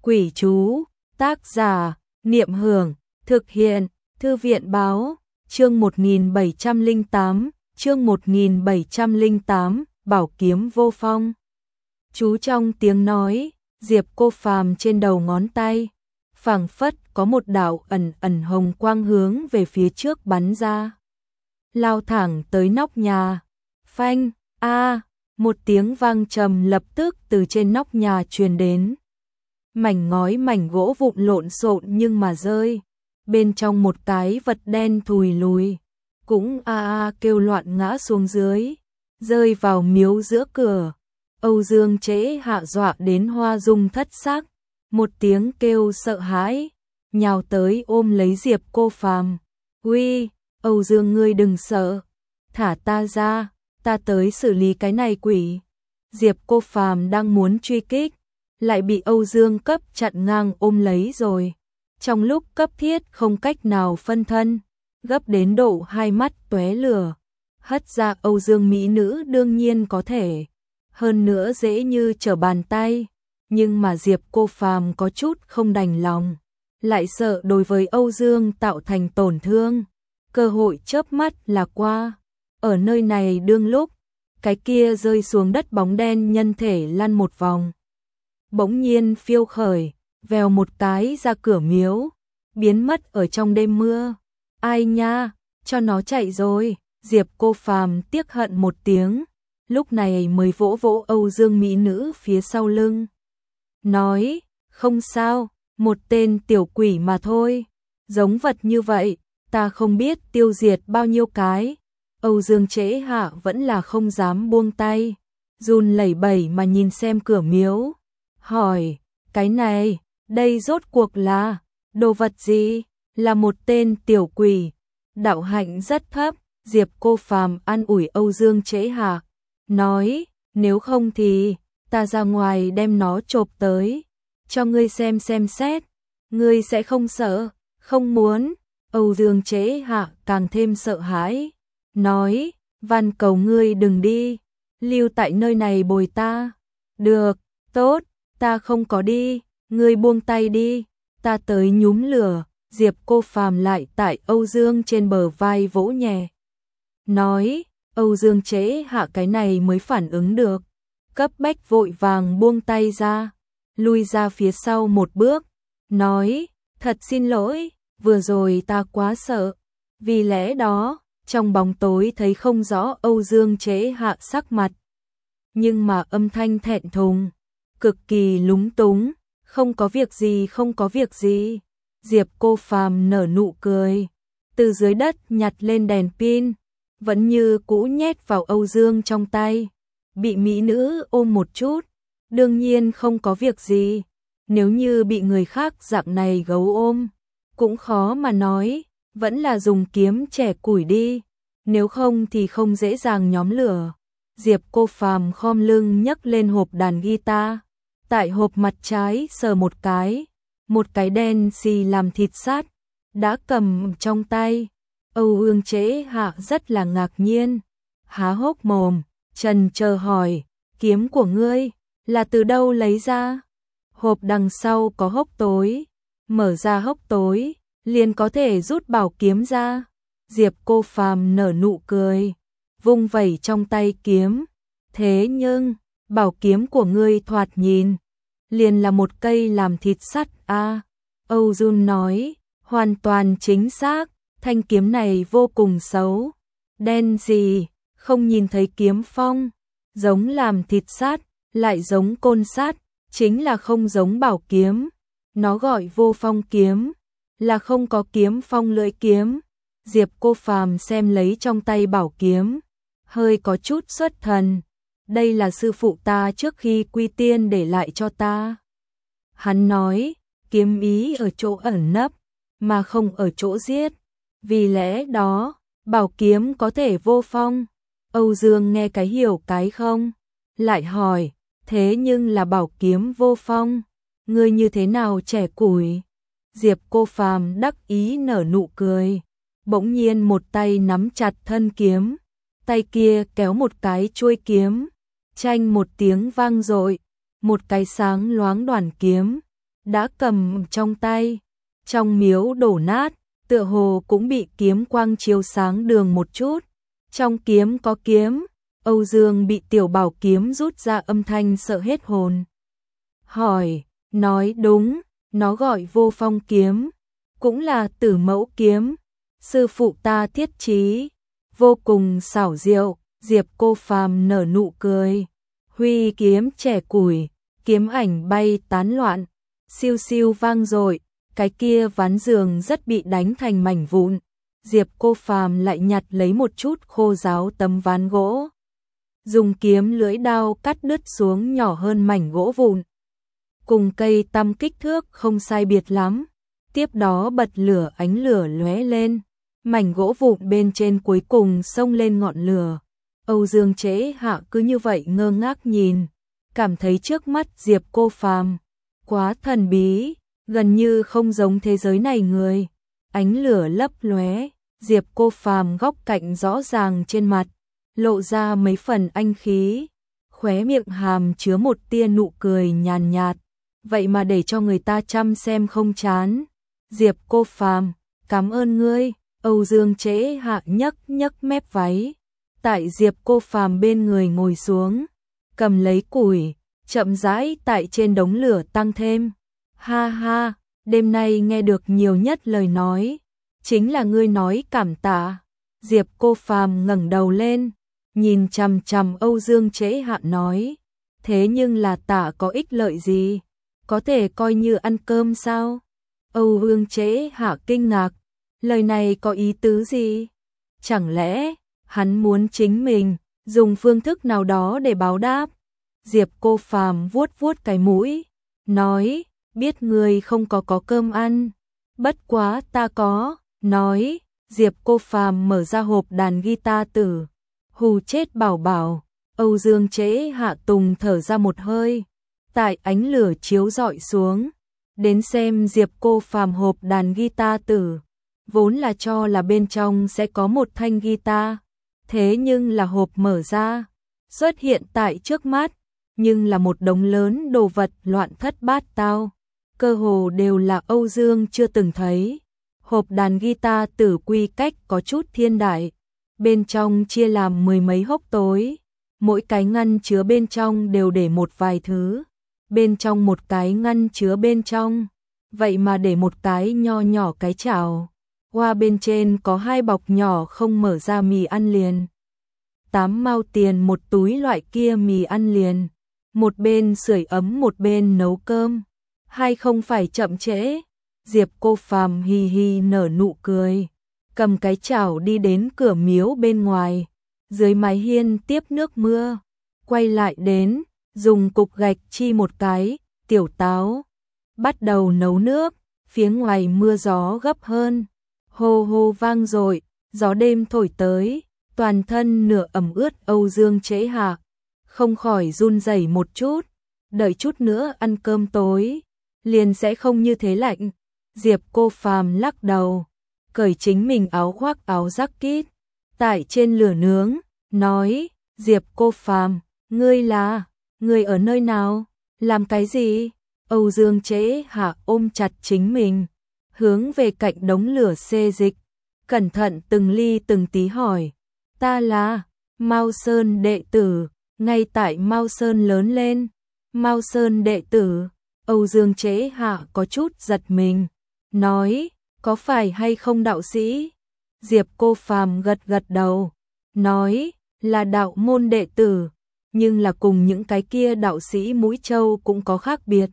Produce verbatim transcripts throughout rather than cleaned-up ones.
Quỷ chú, tác giả, Niệm Hưởng, thực hiện, Thư viện báo, chương một nghìn bảy trăm lẻ tám, chương một nghìn bảy trăm lẻ tám, bảo kiếm vô phong. Chú trong tiếng nói, Diệp Cô Phàm trên đầu ngón tay, phảng phất có một đạo ẩn ẩn hồng quang hướng về phía trước bắn ra. Lao thẳng tới nóc nhà, phanh, a, một tiếng vang trầm lập tức từ trên nóc nhà truyền đến. Mảnh ngói mảnh gỗ vụn lộn xộn nhưng mà rơi, bên trong một cái vật đen thùi lùi, cũng a a kêu loạn ngã xuống dưới, rơi vào miếu giữa cửa. Âu Dương Trễ hạ dọa đến hoa dung thất sắc, một tiếng kêu sợ hãi, nhào tới ôm lấy Diệp Cô Phàm. "Uy, Âu Dương ngươi đừng sợ, thả ta ra, ta tới xử lý cái này quỷ." Diệp Cô Phàm đang muốn truy kích, lại bị Âu Dương cấp chặn ngang ôm lấy rồi. Trong lúc cấp thiết không cách nào phân thân, gấp đến độ hai mắt tóe lửa, hất ra Âu Dương mỹ nữ đương nhiên có thể, hơn nữa dễ như trở bàn tay, nhưng mà Diệp Cô Phàm có chút không đành lòng, lại sợ đối với Âu Dương tạo thành tổn thương. Cơ hội chớp mắt là qua, ở nơi này đương lúc, cái kia rơi xuống đất bóng đen nhân thể lăn một vòng, bỗng nhiên phiêu khởi, vèo một cái ra cửa miếu, biến mất ở trong đêm mưa. "Ai nha, cho nó chạy rồi." Diệp Cô Phàm tiếc hận một tiếng, lúc này mới vỗ vỗ Âu Dương mỹ nữ phía sau lưng, nói: "Không sao, một tên tiểu quỷ mà thôi, giống vật như vậy, ta không biết tiêu diệt bao nhiêu cái." Âu Dương Trễ Hạ vẫn là không dám buông tay, run lẩy bẩy mà nhìn xem cửa miếu, hỏi: "Cái này, đây rốt cuộc là đồ vật gì?" "Là một tên tiểu quỷ, đạo hạnh rất thấp." Diệp Cô Phàm an ủi Âu Dương Trễ Hạ, nói: "Nếu không thì ta ra ngoài đem nó chộp tới, cho ngươi xem xem xét, ngươi sẽ không sợ." "Không muốn." Âu Dương Trễ Hạ càng thêm sợ hãi, nói: "Van cầu ngươi đừng đi, lưu tại nơi này bồi ta." "Được, tốt, ta không có đi, ngươi buông tay đi, ta tới nhúm lửa." Diệp Cô Phàm lại tại Âu Dương trên bờ vai vỗ nhẹ, nói. Âu Dương Trễ Hạ cái này mới phản ứng được, cấp bách vội vàng buông tay ra, lui ra phía sau một bước, nói: "Thật xin lỗi, vừa rồi ta quá sợ." Vì lẽ đó, trong bóng tối thấy không rõ Âu Dương Trễ Hạ sắc mặt, nhưng mà âm thanh thẹn thùng, cực kỳ lúng túng. "Không có việc gì, không có việc gì." Diệp Cô Phàm nở nụ cười, từ dưới đất nhặt lên đèn pin, vẫn như cũ nhét vào Âu Dương trong tay. Bị mỹ nữ ôm một chút, đương nhiên không có việc gì, nếu như bị người khác dạng này gấu ôm, cũng khó mà nói, vẫn là dùng kiếm chẻ củi đi, nếu không thì không dễ dàng nhóm lửa. Diệp Cô Phàm khom lưng nhấc lên hộp đàn guitar, tại hộp mặt trái sờ một cái, một cái đen xì làm thịt sắt, đã cầm trong tay. Âu Dương Trễ Hạ rất là ngạc nhiên, há hốc mồm, trần chờ hỏi: "Kiếm của ngươi là từ đâu lấy ra?" "Hộp đằng sau có hốc tối, mở ra hốc tối, liền có thể rút bảo kiếm ra." Diệp Cô Phàm nở nụ cười, vung vẩy trong tay kiếm. "Thế nhưng, bảo kiếm của ngươi thoạt nhìn, liền là một cây làm thịt sắt a." À, Âu Dương nói: "Hoàn toàn chính xác, thanh kiếm này vô cùng xấu, đen gì, không nhìn thấy kiếm phong, giống làm thịt sắt, lại giống côn sắt, chính là không giống bảo kiếm. Nó gọi vô phong kiếm, là không có kiếm phong lưỡi kiếm." Diệp Cô Phàm xem lấy trong tay bảo kiếm, hơi có chút xuất thần. "Đây là sư phụ ta trước khi quy tiên để lại cho ta." Hắn nói: "Kiếm ý ở chỗ ẩn nấp, mà không ở chỗ giết, vì lẽ đó, bảo kiếm có thể vô phong." Âu Dương nghe cái hiểu cái không, lại hỏi: "Thế nhưng là bảo kiếm vô phong, ngươi như thế nào chẻ củi?" Diệp Cô Phàm đắc ý nở nụ cười, bỗng nhiên một tay nắm chặt thân kiếm, tay kia kéo một cái chuôi kiếm, chanh một tiếng vang dội, một cái sáng loáng đoàn kiếm đã cầm trong tay. Trong miếu đổ nát, tựa hồ cũng bị kiếm quang chiếu sáng đường một chút. Trong kiếm có kiếm, Âu Dương bị tiểu bảo kiếm rút ra âm thanh sợ hết hồn. Hỏi, nói đúng, nó gọi Vô Phong kiếm, cũng là Tử Mẫu kiếm, sư phụ ta thiết trí, vô cùng xảo diệu. Diệp Cô Phàm nở nụ cười, huy kiếm trẻ củi, kiếm ảnh bay tán loạn, siêu siêu vang dội, cái kia ván giường rất bị đánh thành mảnh vụn. Diệp Cô Phàm lại nhặt lấy một chút khô ráo tấm ván gỗ, dùng kiếm lưỡi đao cắt đứt xuống nhỏ hơn mảnh gỗ vụn, cùng cây tăm kích thước không sai biệt lắm. Tiếp đó bật lửa, ánh lửa lóe lên, mảnh gỗ vụn bên trên cuối cùng xông lên ngọn lửa. Âu Dương Chế Hạ cứ như vậy ngơ ngác nhìn, cảm thấy trước mắt Diệp Cô Phàm quá thần bí, gần như không giống thế giới này người. Ánh lửa lấp lóe, Diệp Cô Phàm góc cạnh rõ ràng trên mặt, lộ ra mấy phần anh khí, khóe miệng hàm chứa một tia nụ cười nhàn nhạt, vậy mà để cho người ta chăm xem không chán. Diệp Cô Phàm, cảm ơn ngươi. Âu Dương Chế Hạ nhấc nhấc mép váy, tại Diệp Cô Phàm bên người ngồi xuống, cầm lấy củi, chậm rãi tại trên đống lửa tăng thêm. Ha ha, đêm nay nghe được nhiều nhất lời nói, chính là ngươi nói cảm tạ. Diệp Cô Phàm ngẩng đầu lên, nhìn chằm chằm Âu Dương Chế Hạ nói, thế nhưng là tạ có ích lợi gì? Có thể coi như ăn cơm sao? Âu Dương Chế Hạ kinh ngạc, lời này có ý tứ gì? Chẳng lẽ hắn muốn chính mình dùng phương thức nào đó để báo đáp? Diệp Cô Phàm vuốt vuốt cái mũi, nói, biết người không có có cơm ăn, bất quá ta có. Nói, Diệp Cô Phàm mở ra hộp đàn guitar tử, hù chết bảo bảo. Âu Dương Chế Hạ tùng thở ra một hơi, tại ánh lửa chiếu rọi xuống, đến xem Diệp Cô Phàm hộp đàn guitar tử, vốn là cho là bên trong sẽ có một thanh guitar, thế nhưng là hộp mở ra, xuất hiện tại trước mắt, nhưng là một đống lớn đồ vật loạn thất bát tao, cơ hồ đều là Âu Dương chưa từng thấy. Hộp đàn guitar tử quy cách có chút thiên đại, bên trong chia làm mười mấy hốc tối, mỗi cái ngăn chứa bên trong đều để một vài thứ, bên trong một cái ngăn chứa bên trong, vậy mà để một cái nho nhỏ cái chảo, hoa bên trên có hai bọc nhỏ không mở ra mì ăn liền. Tám mao tiền một túi loại kia mì ăn liền, một bên sưởi ấm một bên nấu cơm, hay không phải chậm trễ. Diệp Cô Phàm hi hi nở nụ cười, cầm cái chảo đi đến cửa miếu bên ngoài, dưới mái hiên tiếp nước mưa, quay lại đến, dùng cục gạch chi một cái, tiểu táo, bắt đầu nấu nước, phía ngoài mưa gió gấp hơn, hô hô vang dội, gió đêm thổi tới, toàn thân nửa ẩm ướt. Âu Dương Chế Hạ không khỏi run rẩy một chút, đợi chút nữa ăn cơm tối, liền sẽ không như thế lạnh. Diệp Cô Phàm lắc đầu, cởi chính mình áo khoác áo jacket, tại trên lửa nướng, nói, Diệp Cô Phàm, ngươi là, ngươi ở nơi nào, làm cái gì? Âu Dương Chế Hạ ôm chặt chính mình, hướng về cạnh đống lửa xê dịch, cẩn thận từng ly từng tí hỏi, ta là Mao Sơn đệ tử, ngay tại Mao Sơn lớn lên. Mao Sơn đệ tử? Âu Dương Chế Hạ có chút giật mình, nói, có phải hay không đạo sĩ? Diệp Cô Phàm gật gật đầu, nói, là đạo môn đệ tử, nhưng là cùng những cái kia đạo sĩ mũi trâu cũng có khác biệt.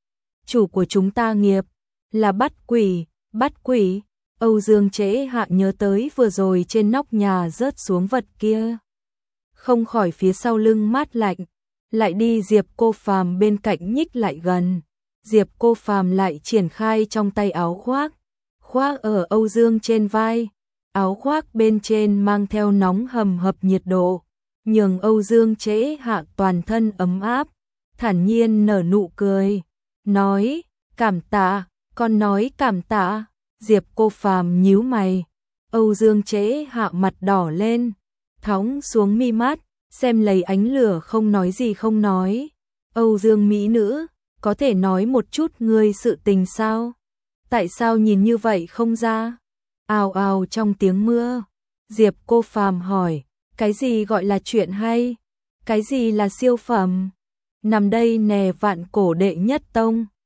Chủ của chúng ta nghiệp là bắt quỷ. Bắt quỷ? Âu Dương Chế Hạ nhớ tới vừa rồi trên nóc nhà rớt xuống vật kia, không khỏi phía sau lưng mát lạnh, lại đi Diệp Cô Phàm bên cạnh nhích lại gần. Diệp Cô Phàm lại triển khai trong tay áo khoác, khoác ở Âu Dương trên vai, áo khoác bên trên mang theo nóng hầm hập nhiệt độ, nhường Âu Dương Chế Hạ toàn thân ấm áp, thản nhiên nở nụ cười, nói, cảm tạ, con nói cảm tạ. Diệp Cô Phàm nhíu mày, Âu Dương Chế Hạ mặt đỏ lên, thõng xuống mi mắt, xem lấy ánh lửa không nói gì không nói. Âu Dương mỹ nữ, có thể nói một chút ngươi sự tình sao? Tại sao nhìn như vậy không ra? Ào ào trong tiếng mưa, Diệp Cô Phàm hỏi, cái gì gọi là chuyện hay? Cái gì là siêu phẩm? Nằm đây nè vạn cổ đệ nhất tông.